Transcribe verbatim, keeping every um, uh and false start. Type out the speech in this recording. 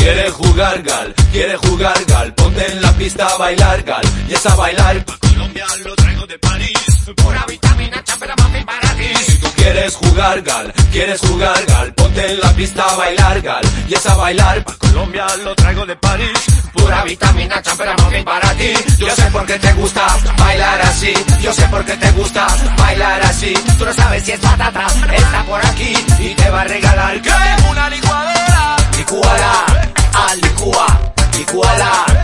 Quiere jugar gal, quiere jugar gal, ponte en la pista a bailar gal, y es a bailar. Pa' Colombia lo traigo de París, pura vitamina champera mami para ti. Si tú quieres jugar gal, quieres jugar gal, ponte en la pista a bailar gal, y es a bailar. Pa' Colombia lo traigo de París, Pura vitamina champera mami para ti. Yo sé por qué te gusta bailar así, yo sé por qué te gusta bailar así. Tú no sabes si es patata, está por aquí y te va a regalar ¿qué? una licuadora. Licuala, al licúa, licuala.